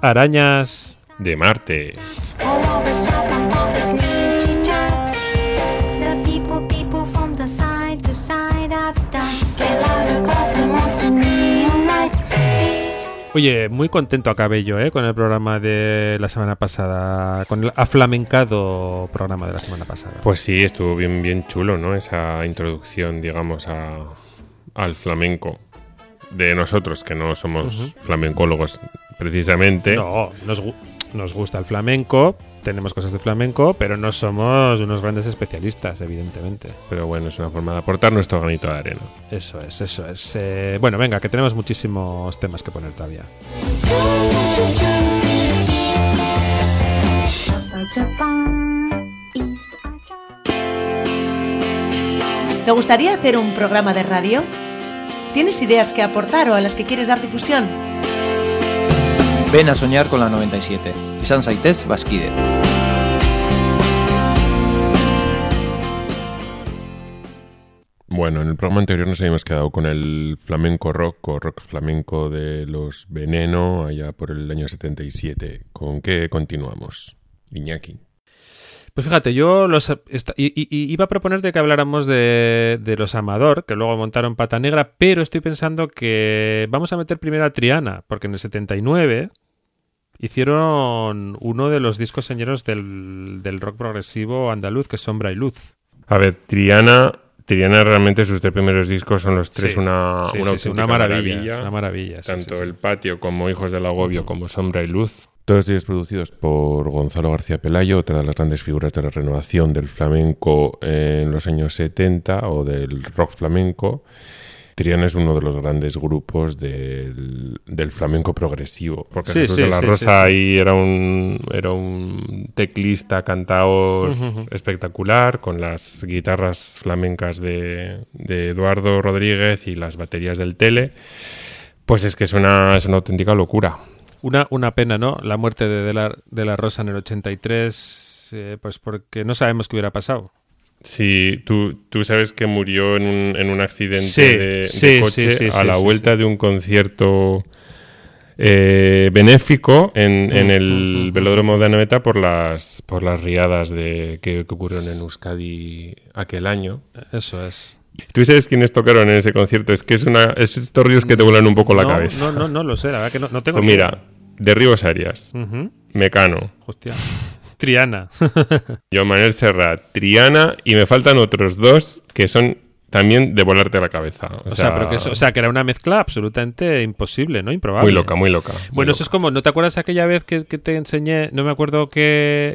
Arañas de Marte. Oye, muy contento acabé yo con el programa de la semana pasada, con el aflamencado programa de la semana pasada. Pues sí, estuvo bien chulo, ¿no? Esa introducción, digamos, al flamenco de nosotros, que no somos flamencólogos precisamente. No, nos gusta el flamenco, tenemos cosas de flamenco, pero no somos unos grandes especialistas, evidentemente. Pero bueno, es una forma de aportar nuestro granito de arena. Eso es. Bueno, venga, que tenemos muchísimos temas que poner todavía. ¿Te gustaría hacer un programa de radio? ¿Tienes ideas que aportar o a las que quieres dar difusión? Ven a soñar con la 97. Izan zaitez bazkide. Bueno, en el programa anterior nos habíamos quedado con el flamenco rock o rock flamenco de los Veneno allá por el año 77. ¿Con qué continuamos, Iñaki? Pues fíjate, yo iba a proponer de que habláramos de los Amador, que luego montaron Pata Negra, pero estoy pensando que vamos a meter primero a Triana, porque en el 79 hicieron uno de los discos señeros del rock progresivo andaluz, que es Sombra y Luz. A ver, Triana realmente sus tres primeros discos son los tres una maravilla. Una maravilla. Tanto El Patio como Hijos del Agobio como Sombra y Luz. Todos ellos producidos por Gonzalo García Pelayo, otra de las grandes figuras de la renovación del flamenco en los años 70 o del rock flamenco. Triana es uno de los grandes grupos del flamenco progresivo, porque Jesús de la Rosa ahí era un teclista, cantador espectacular, con las guitarras flamencas de Eduardo Rodríguez y las baterías del Tele. Pues es que es una auténtica locura. Una pena, ¿no? La muerte de la Rosa en el 83, pues porque no sabemos qué hubiera pasado. Sí, tú sabes que murió en un accidente de coche a la vuelta de un concierto benéfico en el velódromo de Anoeta por las riadas que ocurrieron en Euskadi aquel año. Eso es. ¿Tú sabes quiénes tocaron en ese concierto? Es que es estos ríos que te vuelan un poco la cabeza. No lo sé, la verdad que no tengo. Pues mira, Derribos Arias, Mecano. Hostia. Triana. Joan Manuel Serrat, Triana, y me faltan otros dos que son también de volarte la cabeza. O sea, que era una mezcla absolutamente imposible, ¿no? Improbable. Muy loca. Bueno, eso es como, ¿no te acuerdas aquella vez que te enseñé, no me acuerdo qué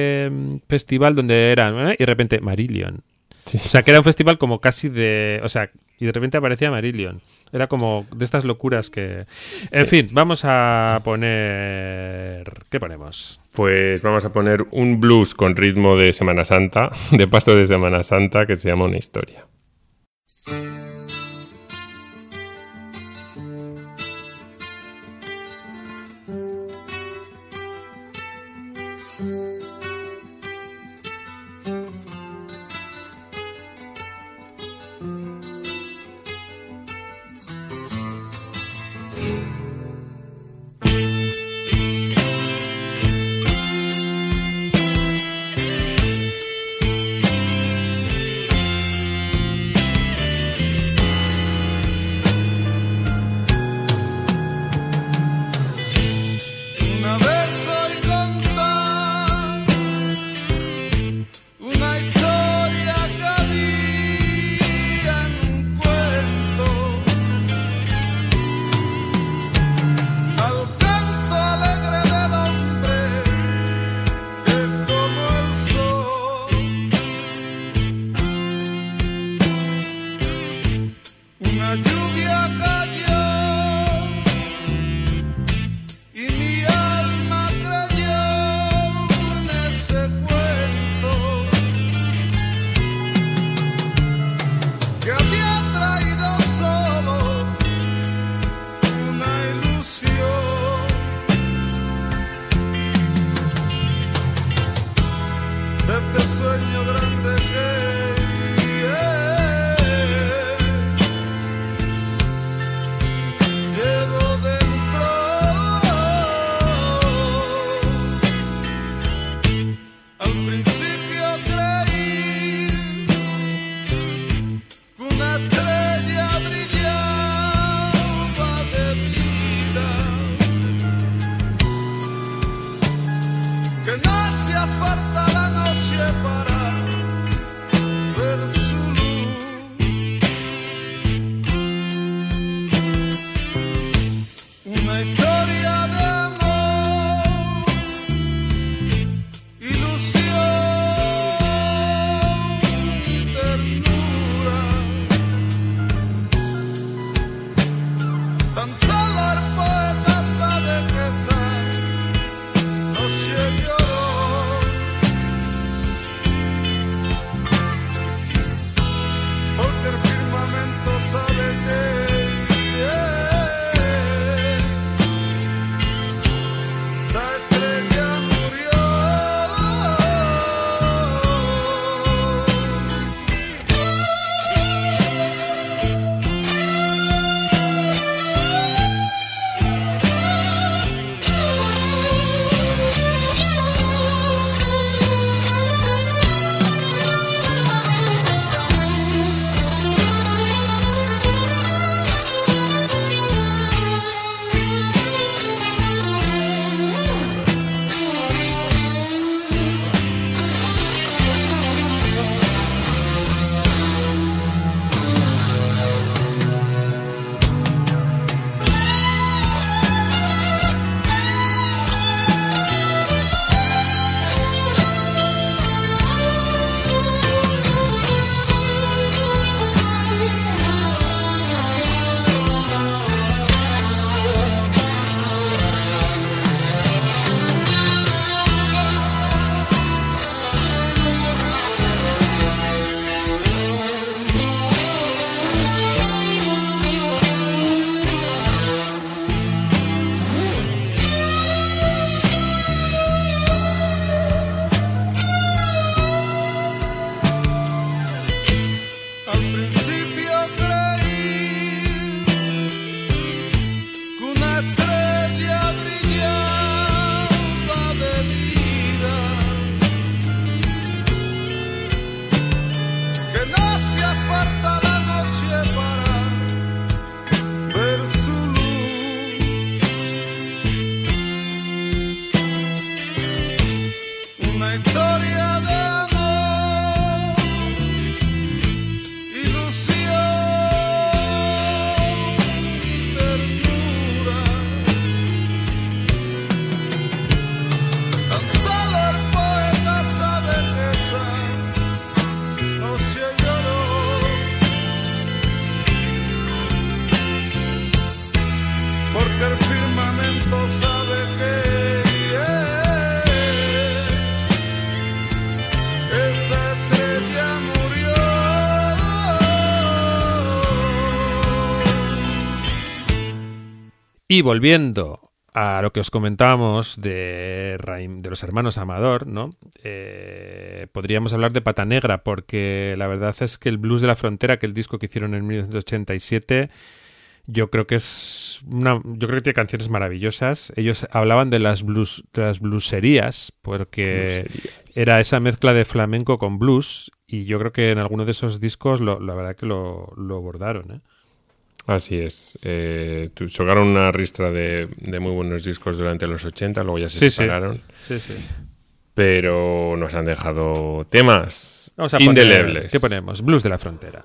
festival donde era, y de repente Marillion? Sí. O sea, que era un festival como casi de... O sea, y de repente aparecía Marillion. Era como de estas locuras que... En fin, vamos a poner... ¿Qué ponemos? Pues vamos a poner un blues con ritmo de Semana Santa, de paso de Semana Santa, que se llama Una Historia. llevo dentro que no hacía falta la noche para ver su luz. Una historia de amor, ilusión y ternura. Tan solo el poeta sabe que esa noche lloró, porque el firmamento sabe que esa estrella murió. Al principio creí que una estrella brillaba de vida, que no hacía falta la noche para ver su luz. Una historia de amor, ilusión y ternura. Tan solo el poeta sabe que esa noche lloró, porque el firmamento sabe que esa estrella murió. Y volviendo a lo que os comentábamos de los hermanos Amador, ¿no? Podríamos hablar de Pata Negra, porque la verdad es que el Blues de la Frontera, que el disco que hicieron en 1987, yo creo que tiene canciones maravillosas. Ellos hablaban de las blueserías, porque era esa mezcla de flamenco con blues, y yo creo que en alguno de esos discos la verdad que lo abordaron, ¿eh? Así es. Tocaron una ristra de muy buenos discos durante los 80, luego ya se separaron. Sí, sí. Pero nos han dejado temas Vamos a indelebles. ¿Qué ponemos? Blues de la Frontera.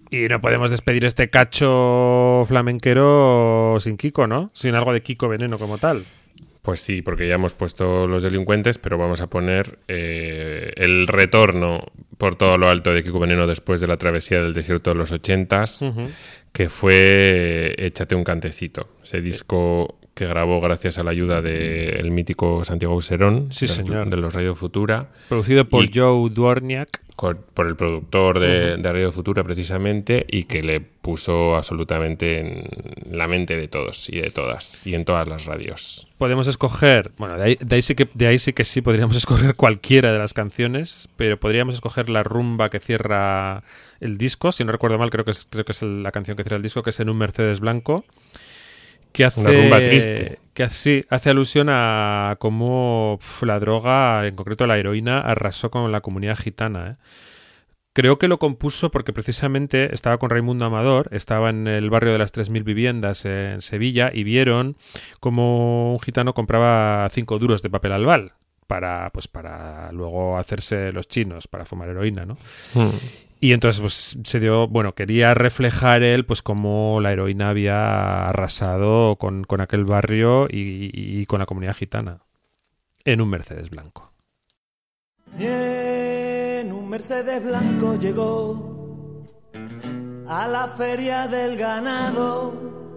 Y no podemos despedir este cacho flamenquero sin Kiko, ¿no? Sin algo de Kiko Veneno como tal. Pues sí, porque ya hemos puesto Los Delincuentes, pero vamos a poner el retorno por todo lo alto de Kiko Veneno después de la travesía del desierto de los 80s, que fue Échate un cantecito. Ese disco que grabó gracias a la ayuda del mítico Santiago Auserón, Sí, señor. de los Radio Futura. Producido por Joe Dworniak. Por el productor de Radio Futura, precisamente, y que le puso absolutamente en la mente de todos y de todas, y en todas las radios. Podemos escoger, bueno, de ahí sí que sí podríamos escoger cualquiera de las canciones, pero podríamos escoger la rumba que cierra el disco, si no recuerdo mal, creo que es la canción que cierra el disco, que es En un Mercedes Blanco, que hace una rumba triste. Que sí, hace alusión a cómo la droga, en concreto la heroína, arrasó con la comunidad gitana, ¿eh? Creo que lo compuso porque precisamente estaba con Raimundo Amador, estaba en el barrio de las 3.000 viviendas en Sevilla y vieron cómo un gitano compraba 5 duros de papel albal para luego hacerse los chinos, para fumar heroína, ¿no? Y entonces pues se dio, bueno, quería reflejar él pues cómo la heroína había arrasado con aquel barrio y con la comunidad gitana en un Mercedes Blanco. Y en un Mercedes Blanco llegó a la feria del ganado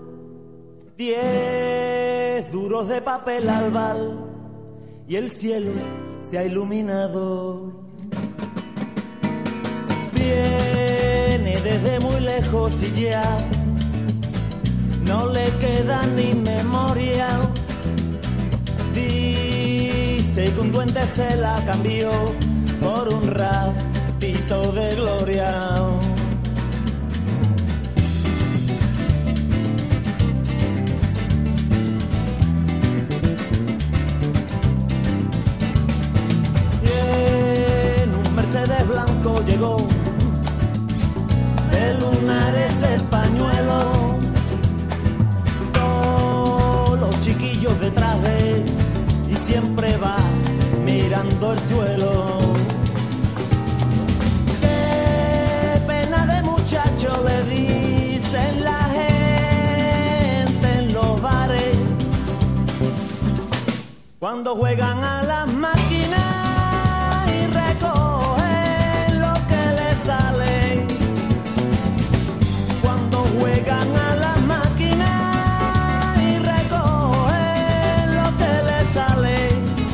10 duros de papel albal y el cielo se ha iluminado. Viene desde muy lejos y ya no le queda ni memoria. Dice que un duende se la cambió por un ratito de gloria. Y en un Mercedes Blanco llegó de lunares el pañuelo, todos los chiquillos detrás de él y siempre va mirando el suelo. Qué pena de muchacho le dicen la gente en los bares cuando juegan a las máquinas y recogen lo que les sale. Cuando juegan a las máquinas y recogen lo que les sale.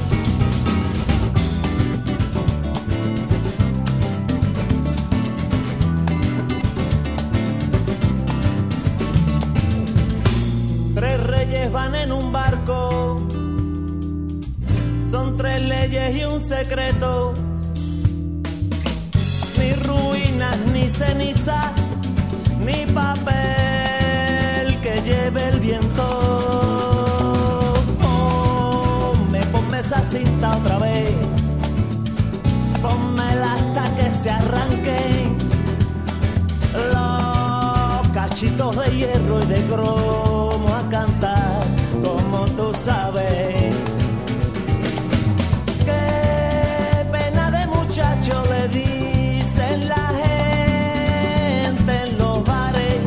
Tres reyes van en un barco, son 3 leyes y un secreto. Ni ruinas, ni ceniza, ni papel que lleve el viento. Ponme esa cinta otra vez, pónmela hasta que se arranquen los cachitos de hierro y de cromo a cantar como tú sabes. Qué pena de muchacho le dicen la gente en los bares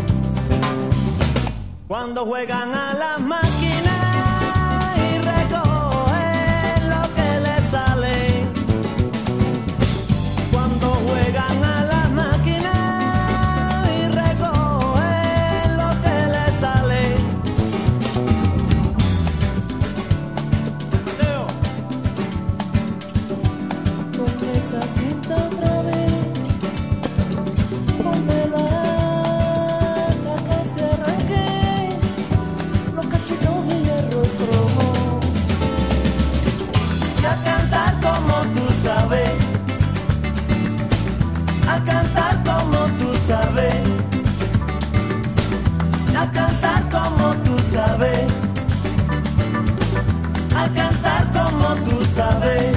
cuando juegan a las máquinas y recogen lo que les sale. Cuando juegan a las máquinas y recogen lo que les sale. Leo. Ponme esa cinta otra vez, pónmela hasta que se arranque los cachitos de hierro y cromo. Y a cantar como tú sabes, a cantar como tú sabes, a cantar como tú sabes, a cantar como tú sabes.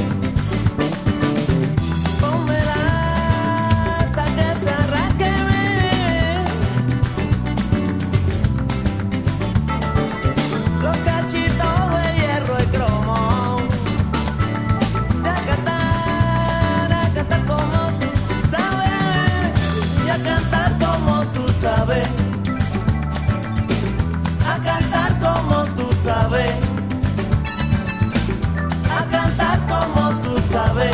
Pónmela hasta que se arranque los cachitos de hierro y cromo. A cantar como tú sabes, y a cantar como sabes, a cantar como tú sabes, a cantar como tú sabes.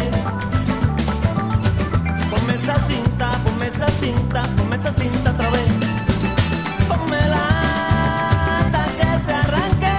Ponme esa cinta, ponme esa cinta, ponme esa cinta otra vez. Pónmela hasta que se arranque.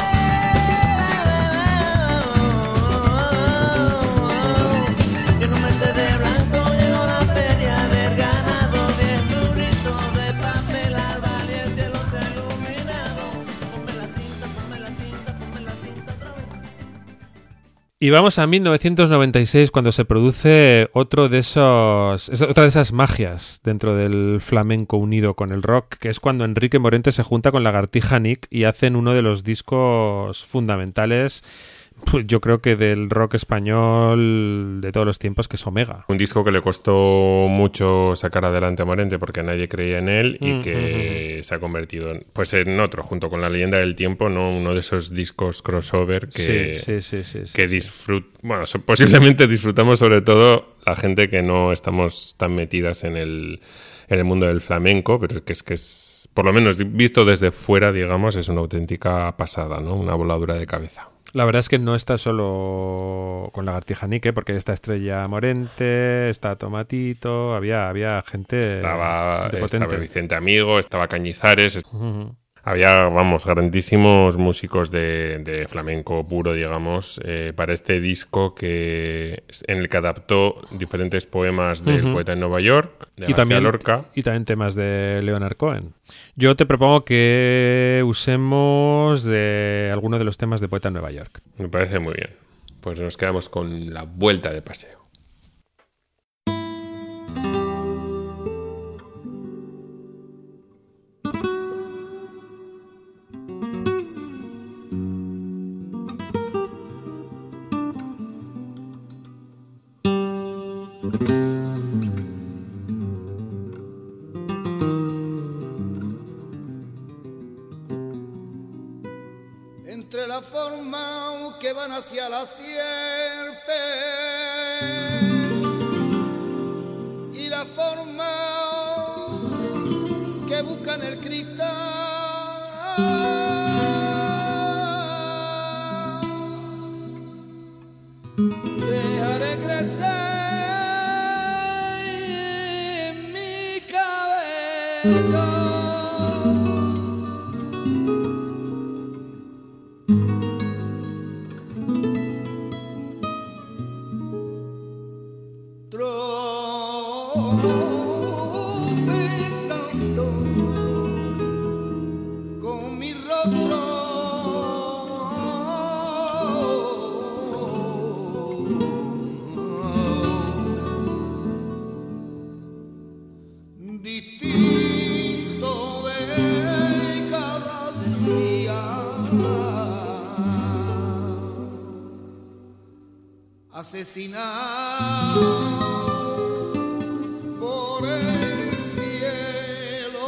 Yo no me sé de blanco, llego a la feria del ganado, 10 burritos de papel al valle, el cielo está iluminado. Ponme la cinta, ponme la cinta, ponme la cinta otra vez. Y vamos a 1996, cuando se produce otra de esas magias dentro del flamenco unido con el rock, que es cuando Enrique Morente se junta con Lagartija Nick y hacen uno de los discos fundamentales, pues yo creo que del rock español de todos los tiempos, que es Omega. Un disco que le costó mucho sacar adelante a Morente porque nadie creía en él y que se ha convertido en otro, junto con La leyenda del tiempo, ¿no? Uno de esos discos crossover que posiblemente disfrutamos, sobre todo la gente que no estamos tan metidas en el mundo del flamenco, pero es que es, por lo menos visto desde fuera, digamos, es una auténtica pasada, ¿no? Una voladura de cabeza. La verdad es que no está solo con Lagartija Nick, porque está Estrella Morente, está Tomatito, había gente Estaba potente. Vicente Amigo, estaba Cañizares. Había, grandísimos músicos de flamenco puro, digamos, para este disco en el que adaptó diferentes poemas del poeta en Nueva York, de García Lorca. Y también temas de Leonard Cohen. Yo te propongo que usemos de alguno de los temas de Poeta en Nueva York. Me parece muy bien. Pues nos quedamos con La vuelta de paseo. Entre la forma que van hacia la sierpe y la forma que buscan el cristal, dejaré crecer mi cabello. Con mi rostro distinto de cada día, asesinado por el cielo.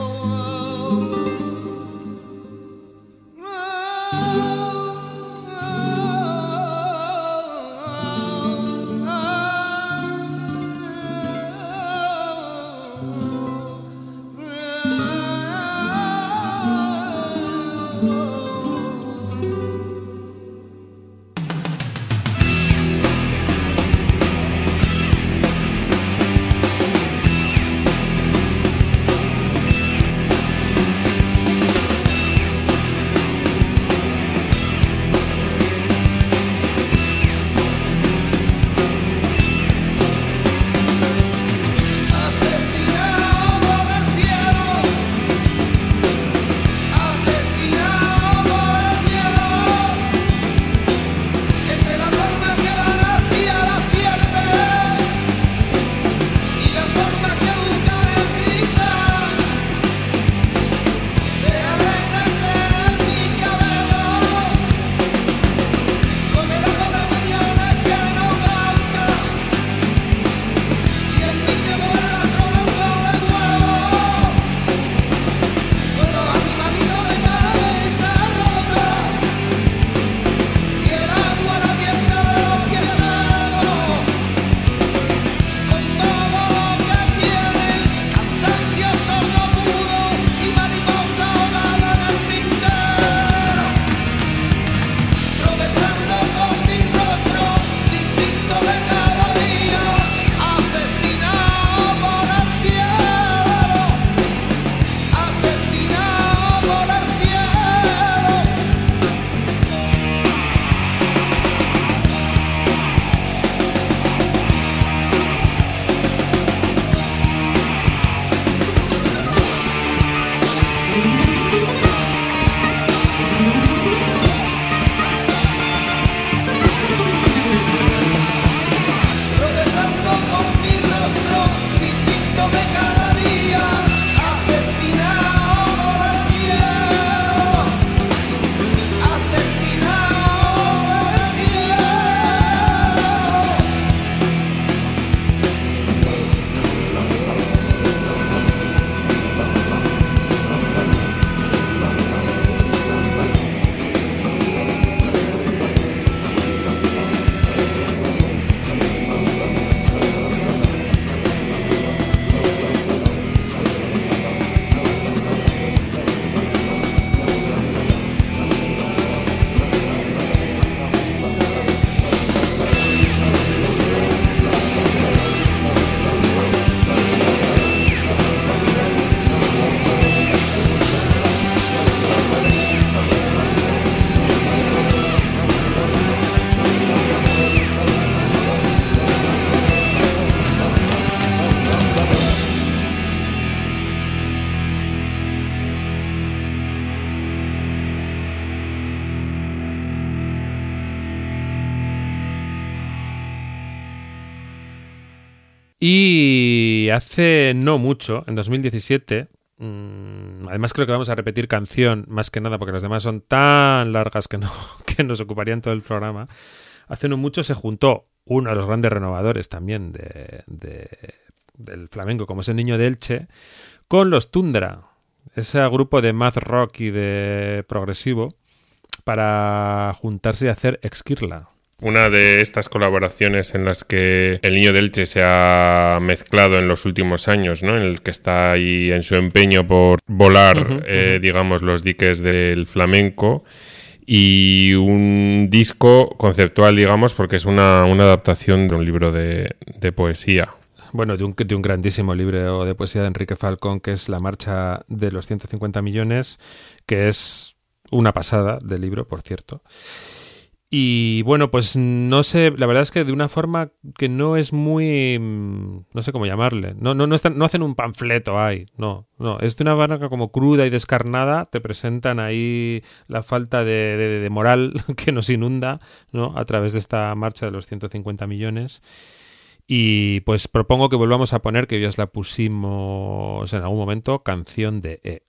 Y hace no mucho, en 2017, además creo que vamos a repetir canción más que nada porque las demás son tan largas que nos ocuparían todo el programa. Hace no mucho se juntó uno de los grandes renovadores también del flamenco, como es el Niño de Elche, con los Tundra, ese grupo de math rock y de progresivo, para juntarse y hacer Exquirla. Una de estas colaboraciones en las que el Niño de Elche se ha mezclado en los últimos años, ¿no? En el que está ahí en su empeño por volar, digamos, los diques del flamenco, y un disco conceptual, digamos, porque es una adaptación de un libro de poesía. Bueno, de un grandísimo libro de poesía de Enrique Falcón, que es La Marcha de los 150 millones, que es una pasada de libro, por cierto. Y bueno, pues no sé, la verdad es que de una forma que no es muy, no sé cómo llamarle, no hacen un panfleto ahí, no, es de una manera como cruda y descarnada, te presentan ahí la falta de moral que nos inunda, ¿no? A través de esta marcha de los 150 millones. Y pues propongo que volvamos a poner, que ya os la pusimos en algún momento, Canción de E.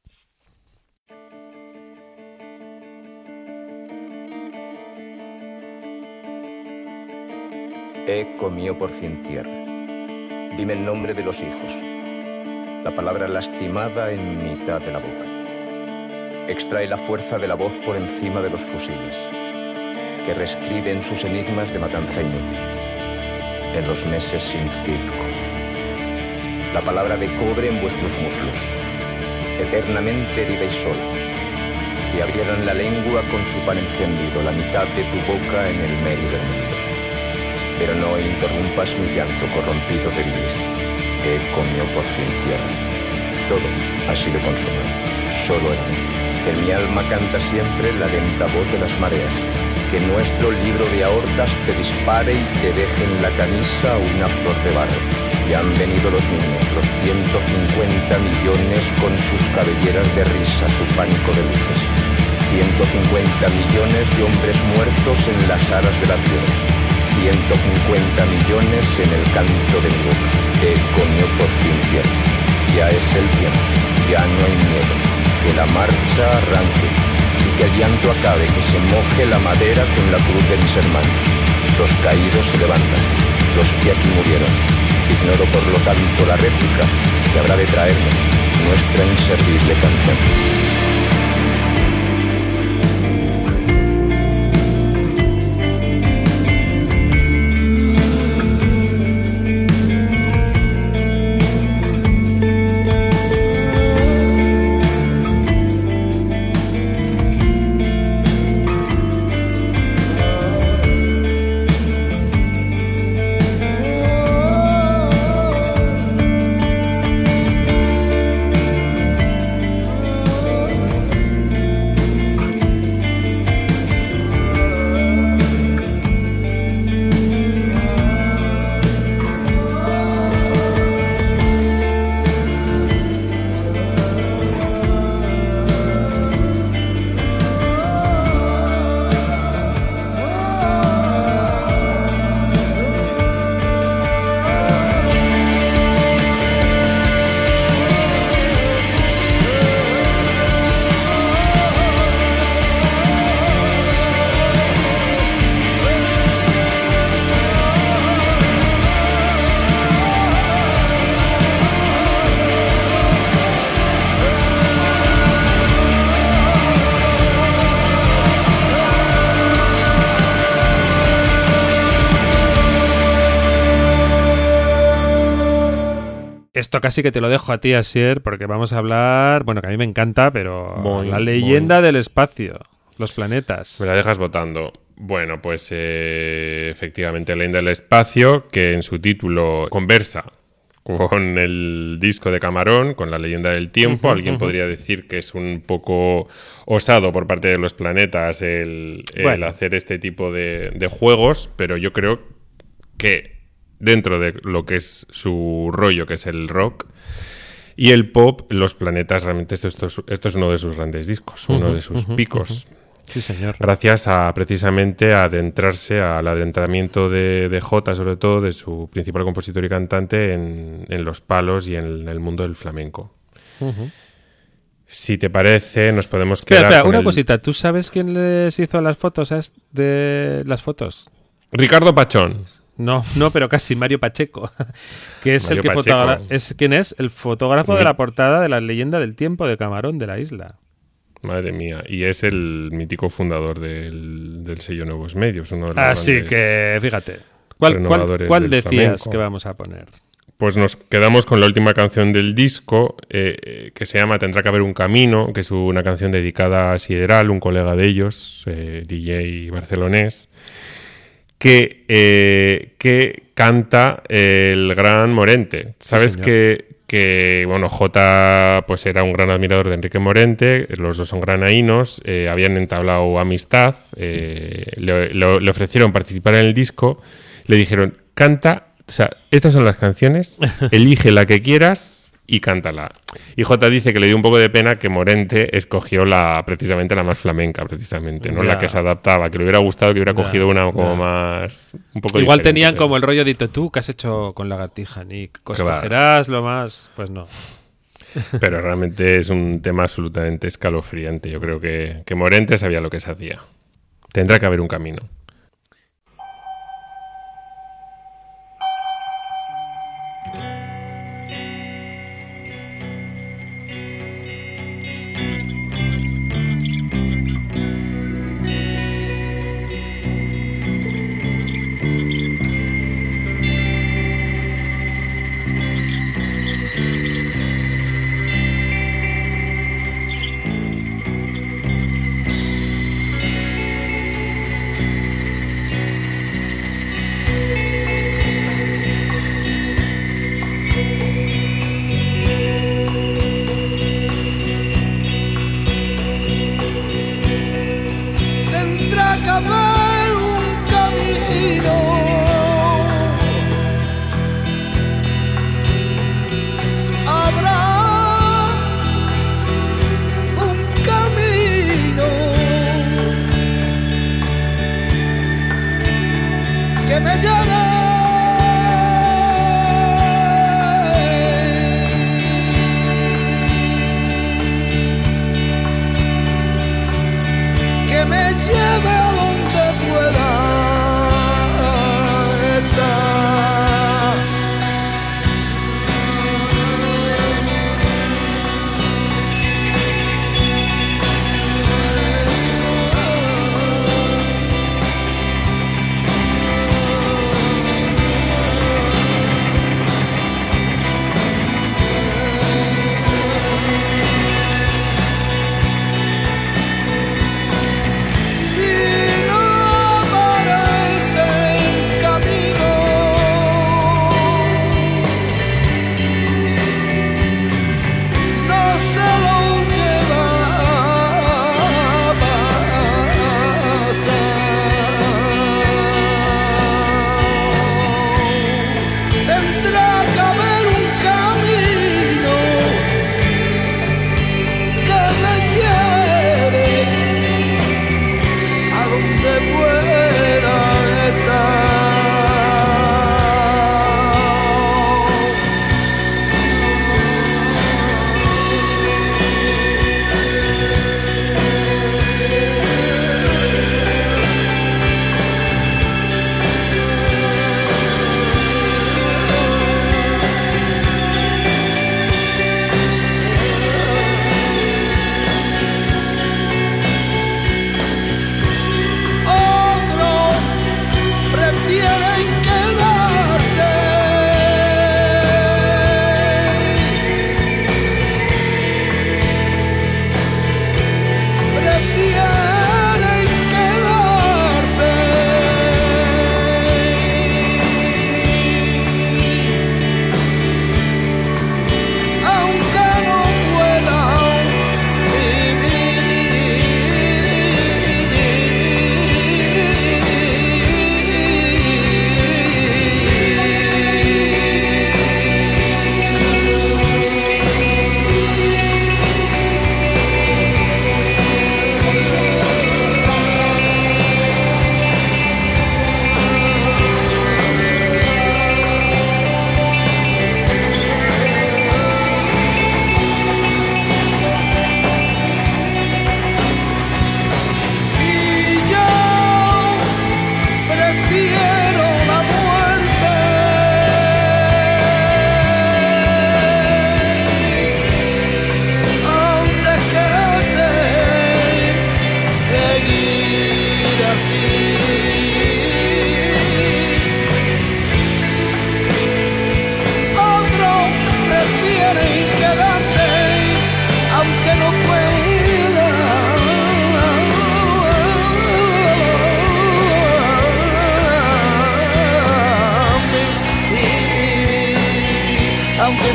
Comió por fin tierra. Dime el nombre de los hijos. La palabra lastimada en mitad de la boca. Extrae la fuerza de la voz por encima de los fusiles, que reescriben sus enigmas de matanza inútil. En los meses sin circo. La palabra de cobre en vuestros muslos. Eternamente herida y sola. Que abrieran la lengua con su pan encendido, la mitad de tu boca en el medio del mundo. Pero no interrumpas mi llanto corrompido de vides. Comió por fin tierra. Todo ha sido consumado. Solo en mí. En mi alma canta siempre la lenta voz de las mareas. Que nuestro libro de aortas te dispare y te deje en la camisa una flor de barro. Y han venido los niños, los 150 millones con sus cabelleras de risa, su pánico de luces. 150 millones de hombres muertos en las aras de la piedra. 150 millones en el canto de mi boca. Comió por fin tierra. Ya es el tiempo, ya no hay miedo. Que la marcha arranque y que el llanto acabe, que se moje la madera con la cruz de mis hermanos. Los caídos se levantan, los que aquí murieron. Ignoro por lo tanto la réplica que habrá de traerme nuestra inservible canción. Esto casi que te lo dejo a ti, Asier, porque vamos a hablar, bueno, que a mí me encanta, pero la leyenda del espacio, los planetas. Me la dejas votando. Bueno, pues efectivamente, la leyenda del espacio, que en su título conversa con el disco de Camarón, con la leyenda del tiempo. Alguien podría decir que es un poco osado por parte de los planetas el hacer este tipo de juegos, pero yo creo que dentro de lo que es su rollo, que es el rock y el pop, los planetas realmente esto es uno de sus grandes discos, uno de sus picos. Sí, señor. Gracias a precisamente a adentrarse al adentramiento de Jota, sobre todo, de su principal compositor y cantante en los palos y en el mundo del flamenco. Uh-huh. Si te parece, nos podemos quedar Espera, con una cosita. ¿Tú sabes quién les hizo las fotos de las fotos? Ricardo Pachón. No, pero casi Mario Pacheco, que es Mario el que Pacheco. ¿quién es? El fotógrafo de la portada de la leyenda del tiempo de Camarón de la isla. Madre mía. Y es el mítico fundador del sello Nuevos Medios. Uno de los Así grandes que, fíjate. ¿Cuál renovadores del decías flamenco. que vamos a poner? Pues nos quedamos con la última canción del disco, que se llama Tendrá que haber un camino, que es una canción dedicada a Sideral, un colega de ellos, DJ barcelonés, que canta el gran Morente. Sabes señor. que bueno, Jota pues era un gran admirador de Enrique Morente, los dos son granaínos, habían entablado amistad, le ofrecieron participar en el disco, le dijeron, canta. O sea, estas son las canciones, elige la que quieras y cántala. Y Jota dice que le dio un poco de pena que Morente escogió precisamente la más flamenca, precisamente, no Ya. la que se adaptaba, que le hubiera gustado que hubiera Ya, cogido una como ya. más... un poco Igual diferente, tenían pero- como el rollo dito tú, que has hecho con Lagartija, Nick. Claro. Escogerás lo más... Pues no. Pero realmente es un tema absolutamente escalofriante. Yo creo que Morente sabía lo que se hacía. Tendrá que haber un camino.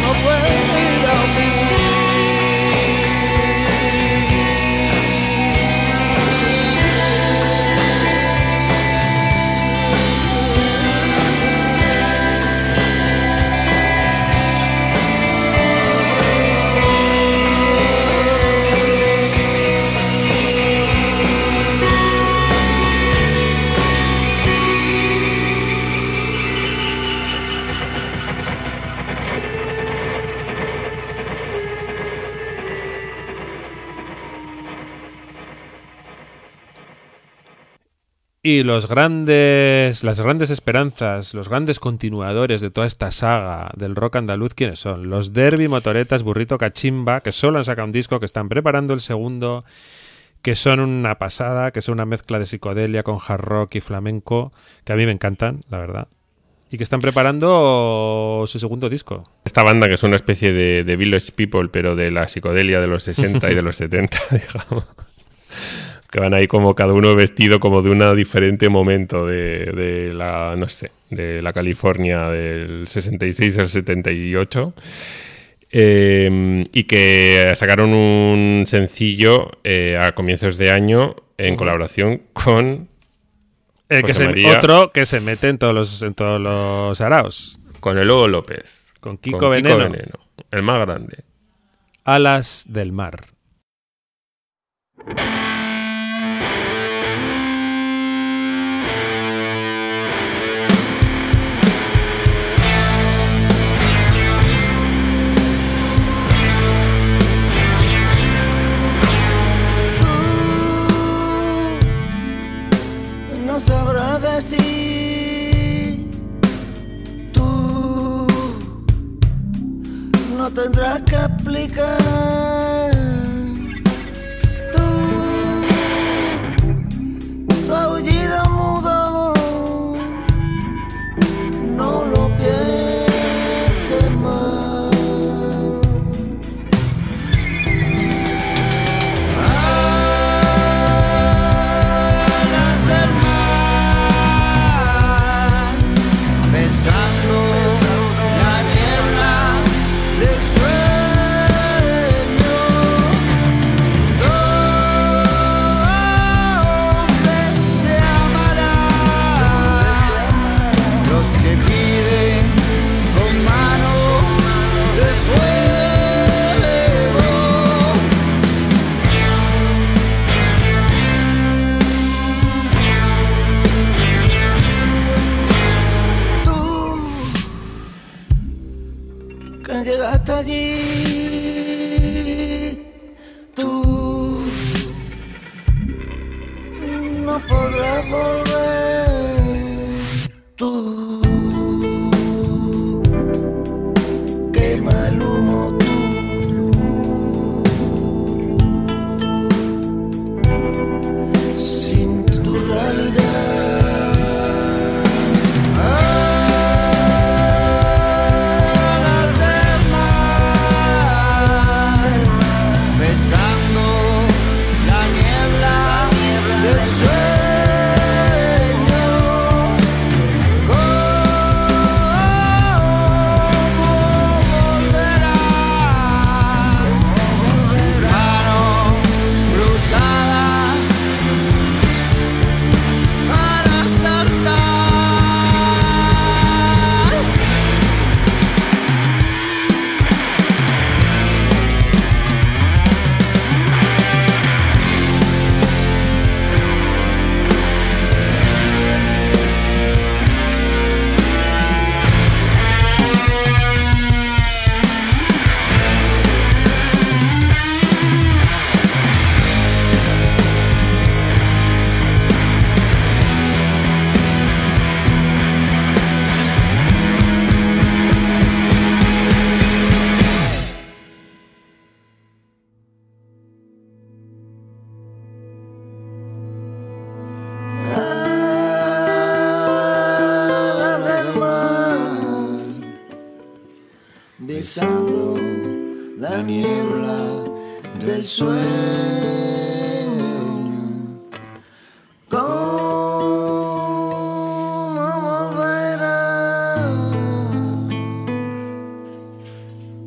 no pueda vivir. Y las grandes esperanzas, los grandes continuadores de toda esta saga del rock andaluz, ¿quiénes son? Los Derby, Motoretas, Burrito Cachimba, que solo han sacado un disco, que están preparando el segundo, que son una pasada, que son una mezcla de psicodelia con hard rock y flamenco, que a mí me encantan, la verdad. Y que están preparando su segundo disco. Esta banda, que es una especie de Village People, pero de la psicodelia de los 60 y de los 70, digamos. Que van ahí como cada uno vestido como de un diferente momento de la, no sé, de la California del 66 al 78. Y que sacaron un sencillo a comienzos de año en colaboración con otro que se mete en todos los araos. Con el Lobo López. Con Kiko Veneno. El más grande. Alas del mar. No sabrás decir, tú no tendrás que explicar, tu aullido mudo, no lo pienses más. Llegaste allí, tú no podrás volver, tú quema el humo, tú sin tu realidad. Besando la niebla del sueño, ¿cómo volverá?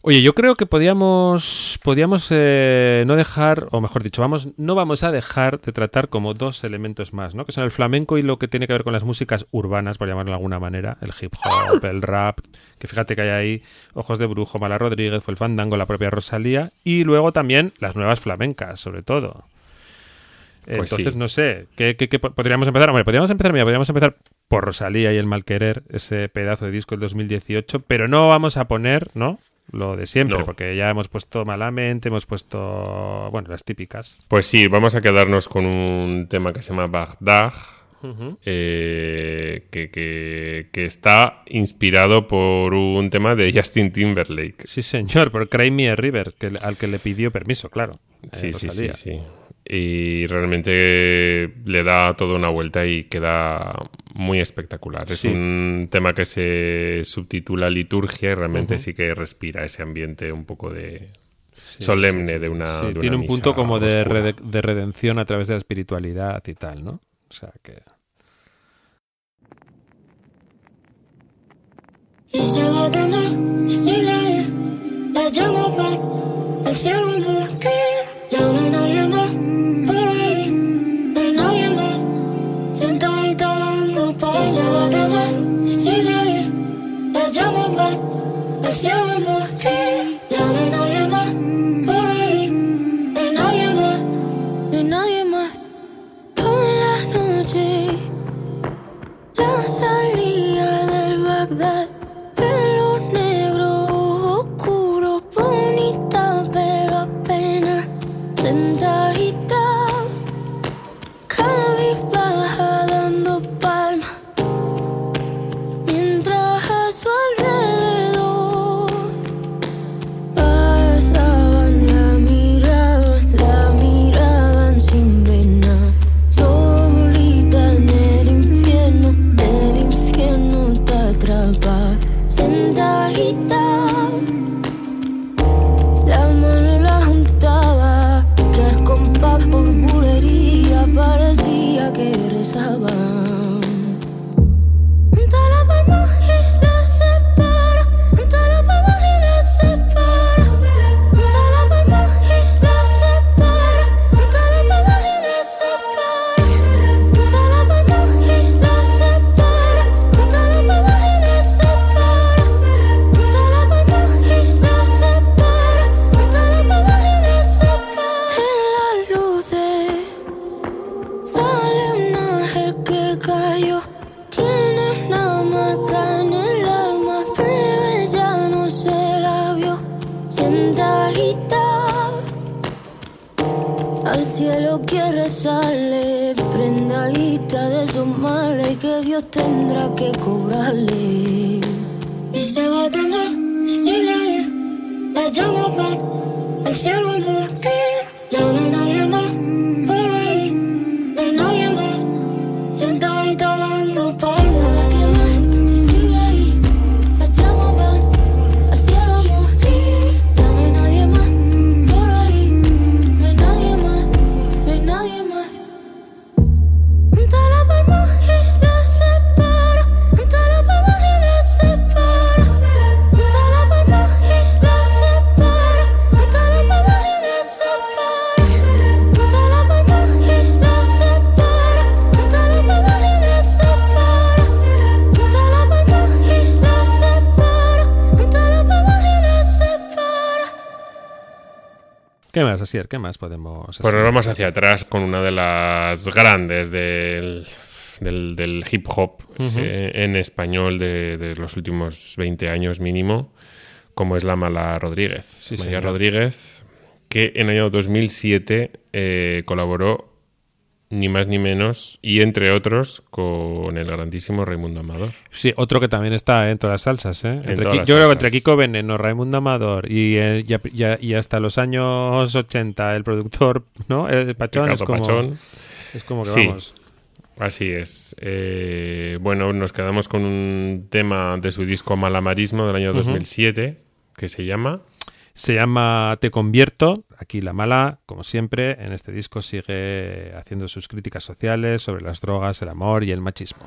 Oye, yo creo que podíamos no dejar, o mejor dicho, no vamos a dejar de tratar como dos elementos más, ¿no? Que son el flamenco y lo que tiene que ver con las músicas urbanas, por llamarlo de alguna manera, el hip hop, el rap, que fíjate que hay ahí Ojos de Brujo, Mala Rodríguez, Fue el Fandango, la propia Rosalía, y luego también las nuevas flamencas, sobre todo. Pues Entonces, sí. no sé, ¿qué podríamos empezar? Hombre, podríamos empezar por Rosalía y El Malquerer, ese pedazo de disco del 2018, pero no vamos a poner, ¿no?, lo de siempre, No. porque ya hemos puesto Malamente, hemos puesto, bueno, las típicas. Pues sí, vamos a quedarnos con un tema que se llama Bagdad, Uh-huh. que está inspirado por un tema de Justin Timberlake. Sí, señor, por Cry Me a River, al que le pidió permiso, claro. Sí. Rosalía. Y realmente le da toda una vuelta y queda muy espectacular. Sí. Es un tema que se subtitula Liturgia y realmente Uh-huh. sí que respira ese ambiente un poco de Sí, solemne sí. de una Sí, de tiene una un punto misa como de oscura. redención a través de la espiritualidad y tal, ¿no? O sea que... Y se va de mar, Sicilia, la llama va al cielo, no, que ya no hay nadie más por ahí, no hay nadie más, sentadita dando paz. Y se va de mar, Sicilia, la llama va al cielo, no, que ya no hay nadie más por ahí, no hay nadie más, no hay nadie más. Por la noche, la salida del Bagdad. Pelo negro, oscuro, bonita, pero apenas sentadita, cabizbaja dando palmas, mientras a su alrededor pasaban, la miraban sin pena, solita en el infierno te atrapa. Sentadita, la mano la juntaba, que al compás por bulería parecía que rezaba. Junta la palma y la separa, junta la palma y la separa, junta la palma y la separa, junta la palma y la separa, junta la palma y la separa, junta la palma y la separa. Tiene una marca en el alma, pero ella no se la vio. Sentadita, al cielo quiere rezarle, prendadita de esos males que Dios tendrá que cobrarle. Y se va de mar, Sicilia, la llama va al cielo, no, que ya no hay nadie más por ahí, no hay nadie más. Sentadita dando paz. Se va a quemar, si sigue ahí, la llama va al cielo a morir. Ya no hay nadie más por ahí, no hay nadie más, no hay nadie más. Junta la palma y la separa, junta la palma y la separa, junta la palma y la separa, junta la palma y la separa, junta la palma y la separa, junta la palma y la separa, junta la palma y la separa, junta la palma y la separa. ¿Qué más, Asier? ¿Qué más podemos hacer? Pues nos vamos hacia atrás con una de las grandes del hip hop en español de los últimos 20 años mínimo, como es la Mala Rodríguez. Sí, María señor. Rodríguez, que en el año 2007 colaboró ni más ni menos, y entre otros, con el grandísimo Raimundo Amador. Sí, otro que también está en todas las salsas, ¿eh? En todas las Yo creo que salsas. entre Kiko Veneno, Raimundo Amador y hasta los años 80 el productor, ¿no? El Pachón, Ricardo Pachón. es como que Sí. vamos. Así es. Bueno, nos quedamos con un tema de su disco Malamarismo del año 2007, que se llama... Se llama Te Convierto. Aquí La Mala, como siempre, en este disco sigue haciendo sus críticas sociales sobre las drogas, el amor y el machismo.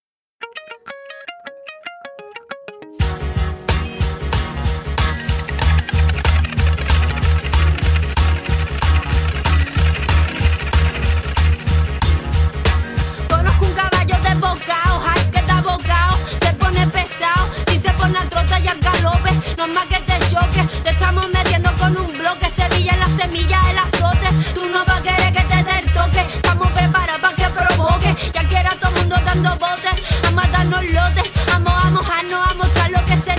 「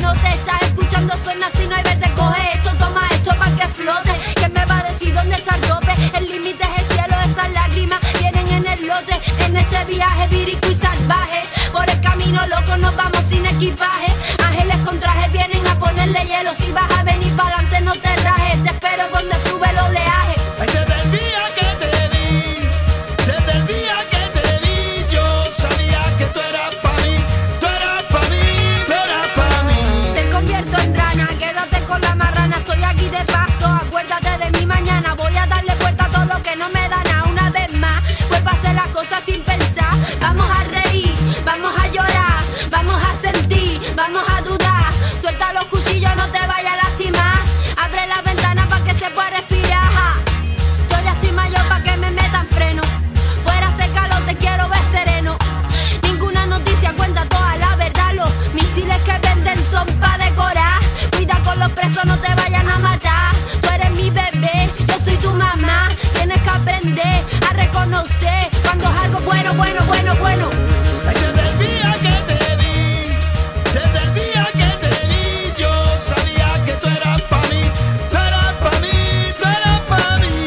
camarote. Estás escuchando, suena si no hay verde, coge esto, toma esto pa' que flote. ¿Quién me va a decir dónde está el tope? El límite es el cielo, esas lágrimas vienen en el lote. En este viaje vírico y salvaje, por el camino loco nos vamos sin equipaje. Ángeles con trajes vienen a ponerle hielo. Si vas a venir para adelante no te rajes, te espero donde sube el oleaje. Ay, desde el día que te vi, desde el día que te vi, yo sabía que tú eras para mí, tú eras para mí, tú eras para mí. Te convierto en rana, quédate con la marrana. Estoy aquí de paso, acuérdate de mi mañana. Voy a darle vuelta a todo lo que no me da nada. Una vez más, pues para hacer las cosas sin pensar. Vamos a reír, vamos a llorar, vamos a sentir, vamos a dudar. Suelta los cuchillos, no te vayas a lastimar. Abre la ventana para que se pueda respirar. Estoy lastima yo pa' que me metan freno. Fuera hace calor, te quiero ver sereno. Ninguna noticia cuenta toda la verdad. Los misiles que venden son pa' decorar. Cuida con los presos, no te vayan a matar. Tú eres mi bebé, yo soy tu mamá. Tienes que aprender a reconocer cuando es algo bueno, bueno, bueno, bueno. Ay, desde el día que te vi, desde el día que te vi, yo sabía que tú eras para mí, tú eras para mí, tú eras para mí.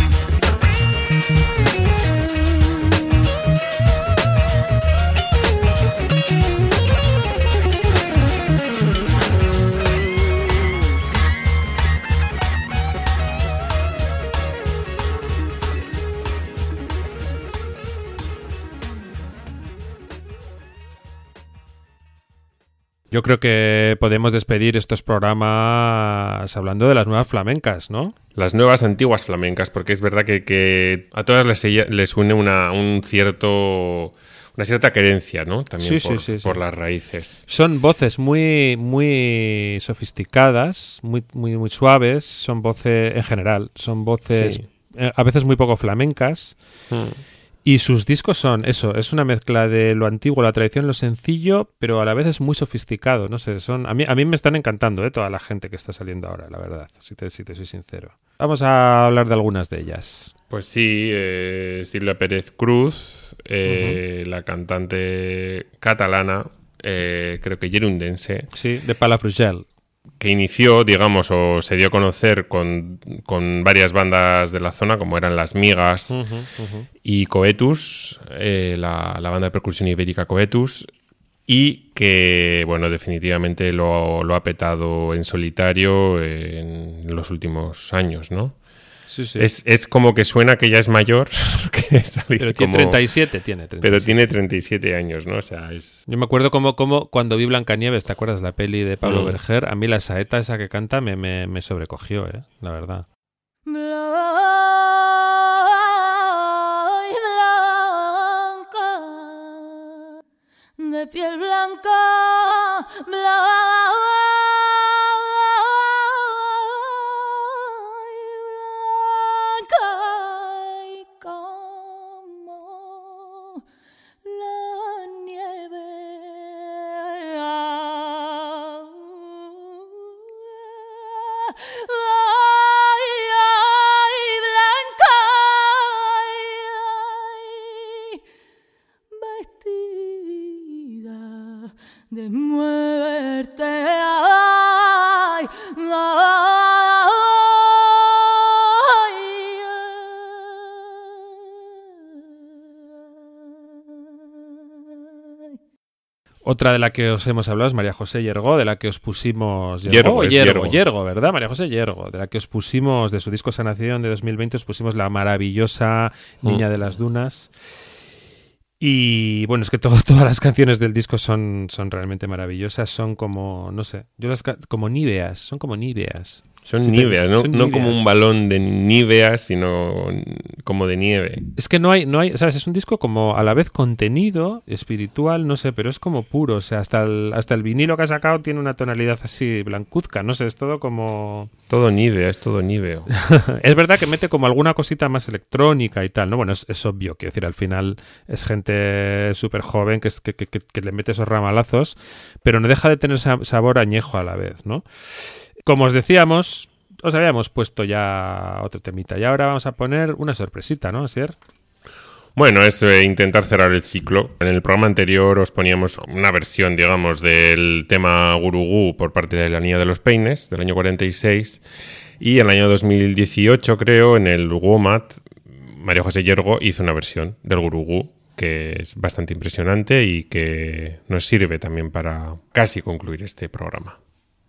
Yo creo que podemos despedir estos programas hablando de las nuevas flamencas, ¿no? Las nuevas antiguas flamencas, porque es verdad que a todas les une una cierta querencia, ¿no? También por las raíces. Son voces muy, muy sofisticadas, muy, muy, muy suaves. Son voces, en general, son voces a veces muy poco flamencas. Y sus discos son eso, es una mezcla de lo antiguo, la tradición, lo sencillo, pero a la vez es muy sofisticado, no sé, a mí me están encantando, toda la gente que está saliendo ahora, la verdad, si te soy sincero. Vamos a hablar de algunas de ellas. Pues sí, Silvia Pérez Cruz, la cantante catalana, creo que gerundense. Sí, de Palafrugell. Que inició, digamos, o se dio a conocer con varias bandas de la zona, como eran Las Migas y Coetus, la banda de percusión ibérica Coetus, y que, bueno, definitivamente lo ha petado en solitario en los últimos años, ¿no? Sí, sí. Es como que suena que ya es mayor. Pero tiene 37, Pero tiene 37 años, ¿no? O sea, Yo me acuerdo como cuando vi Blancanieves, ¿te acuerdas? La peli de Pablo Berger. A mí la saeta esa que canta me sobrecogió, la verdad. Blanca, de piel blanca, blanca. De muerte, ay, Otra de la que os hemos hablado es María José Yergo, de la que os pusimos... Yergo, ¿verdad? María José Yergo, de la que os pusimos, de su disco Sanación de 2020, os pusimos la maravillosa Niña de las Dunas. Y bueno, es que todas las canciones del disco son realmente maravillosas, son como, no sé, como níveas, son como níveas. Son níveas, no como un balón de níveas, sino como de nieve. Es que no hay, ¿sabes? Es un disco como a la vez contenido, espiritual, no sé, pero es como puro, o sea, hasta el vinilo que ha sacado tiene una tonalidad así blancuzca, no sé, es todo como... Todo nívea, es todo níveo. Es verdad que mete como alguna cosita más electrónica y tal, ¿no? Bueno, es obvio, quiero decir, al final es gente súper joven que le mete esos ramalazos, pero no deja de tener sabor añejo a la vez, ¿no? Como os decíamos, os habíamos puesto ya otro temita y ahora vamos a poner una sorpresita, ¿no, Asier? Bueno, es intentar cerrar el ciclo. En el programa anterior os poníamos una versión, digamos, del tema Gurugú por parte de la Niña de los Peines, del año 46, y en el año 2018, creo, en el WOMAD, María José Yergo hizo una versión del Gurugú que es bastante impresionante y que nos sirve también para casi concluir este programa.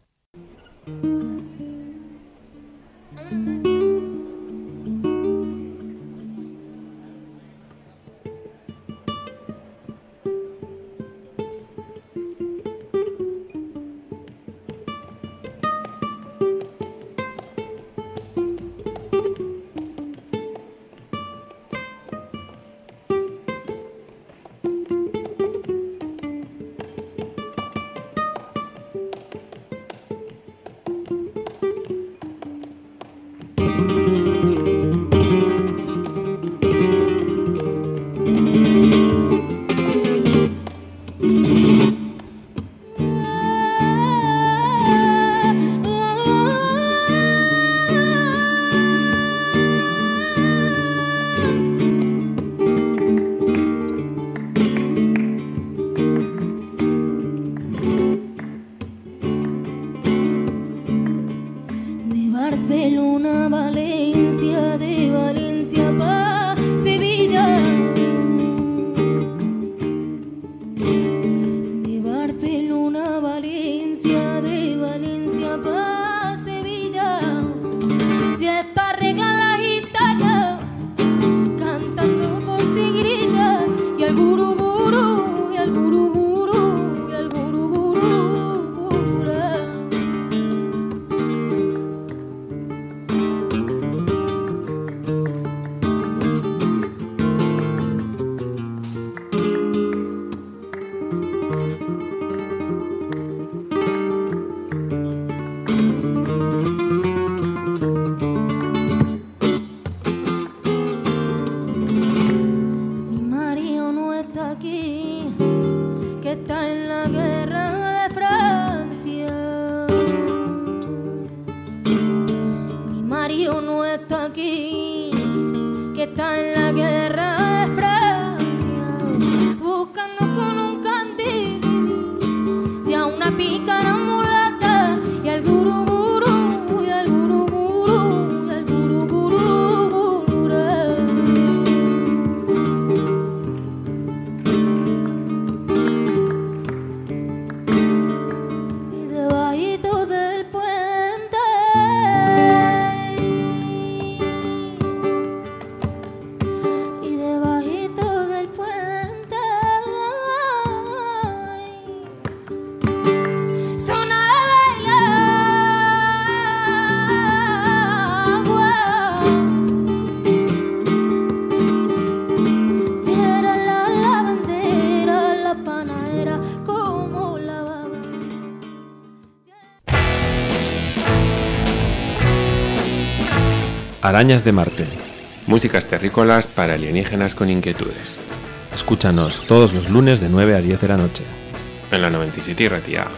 Arañas de Marte. Músicas terrícolas para alienígenas con inquietudes. Escúchanos todos los lunes de 9 a 10 de la noche. En la 97 y Ratia.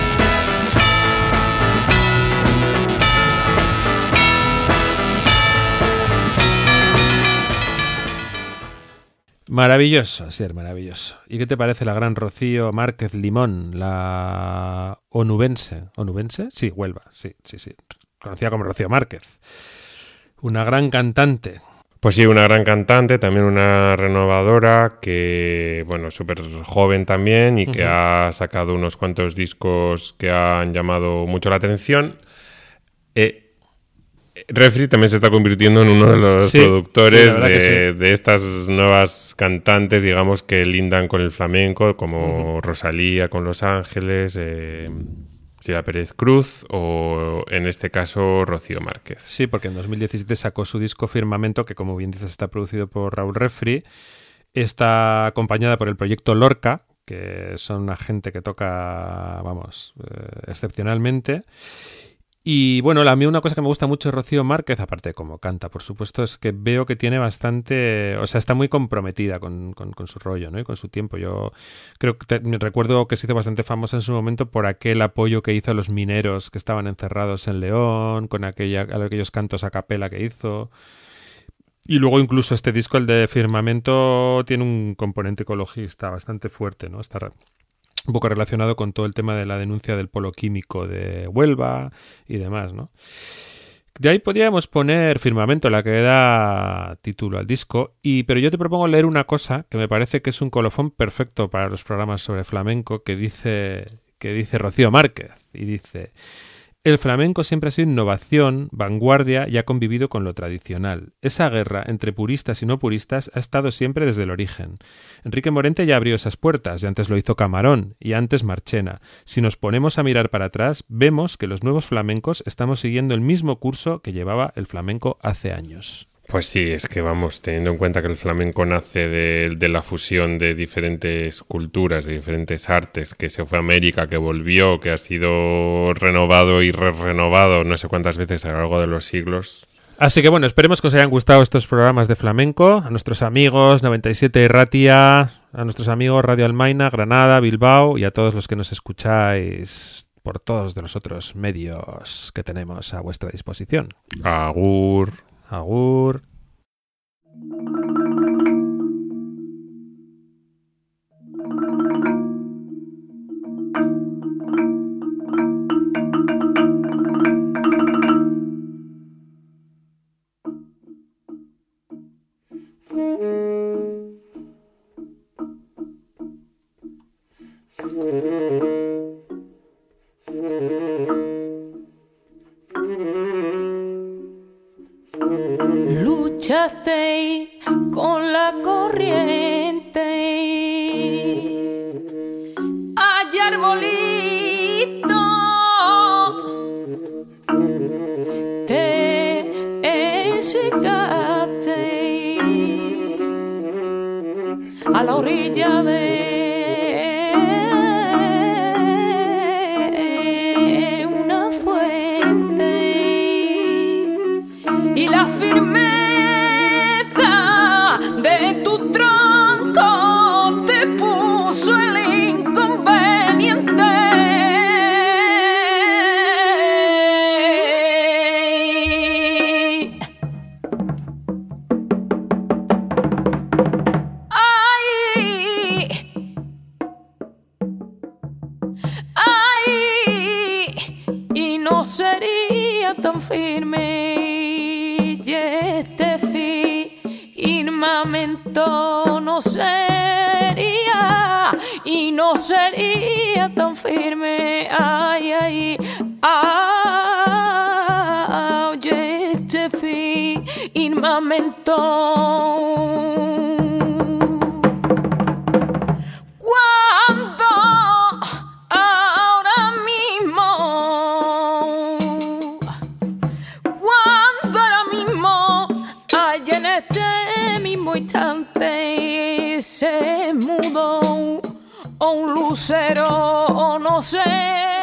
Maravilloso, sí, maravilloso. ¿Y qué te parece la gran Rocío Márquez Limón, la onubense? ¿Onubense? Sí, Huelva, sí. Conocida como Rocío Márquez. Una gran cantante. Pues sí, una gran cantante, también una renovadora que, bueno, súper joven también y que ha sacado unos cuantos discos que han llamado mucho la atención. Refri también se está convirtiendo en uno de los productores de estas nuevas cantantes, digamos, que lindan con el flamenco, como Rosalía con Los Ángeles, Silvia Pérez Cruz o, en este caso, Rocío Márquez. Sí, porque en 2017 sacó su disco Firmamento, que, como bien dices, está producido por Raúl Refri. Está acompañada por el proyecto Lorca, que son una gente que toca, vamos, excepcionalmente. Y bueno, a mí una cosa que me gusta mucho de Rocío Márquez, aparte de cómo canta, por supuesto, es que veo que tiene bastante... O sea, está muy comprometida con su rollo, ¿no? Y con su tiempo. Yo creo que recuerdo que se hizo bastante famosa en su momento por aquel apoyo que hizo a los mineros que estaban encerrados en León, con aquellos cantos a capela que hizo. Y luego incluso este disco, el de Firmamento, tiene un componente ecologista bastante fuerte, ¿no? Está un poco relacionado con todo el tema de la denuncia del polo químico de Huelva y demás, ¿no? De ahí podríamos poner Firmamento, la que da título al disco, pero yo te propongo leer una cosa que me parece que es un colofón perfecto para los programas sobre flamenco, que dice Rocío Márquez, y dice: el flamenco siempre ha sido innovación, vanguardia y ha convivido con lo tradicional. Esa guerra entre puristas y no puristas ha estado siempre desde el origen. Enrique Morente ya abrió esas puertas, y antes lo hizo Camarón, y antes Marchena. Si nos ponemos a mirar para atrás, vemos que los nuevos flamencos estamos siguiendo el mismo curso que llevaba el flamenco hace años. Pues sí, es que vamos, teniendo en cuenta que el flamenco nace de la fusión de diferentes culturas, de diferentes artes, que se fue a América, que volvió, que ha sido renovado y renovado no sé cuántas veces a lo largo de los siglos. Así que bueno, esperemos que os hayan gustado estos programas de flamenco, a nuestros amigos 97 Irratia, a nuestros amigos Radio Almaina, Granada, Bilbao y a todos los que nos escucháis por todos de los otros medios que tenemos a vuestra disposición. Agur. Agur. Luchaste con la corriente, hay arbolito, te ensecaste a la orilla de una fuente y la firmeza de tu tronco te puso el inconveniente. Ay, y no sería tan firme. Y este firmamento no sería, y no sería tan firme. Ay, ay, ay, oye, este firmamento. Se mudó a un lucero, no sé.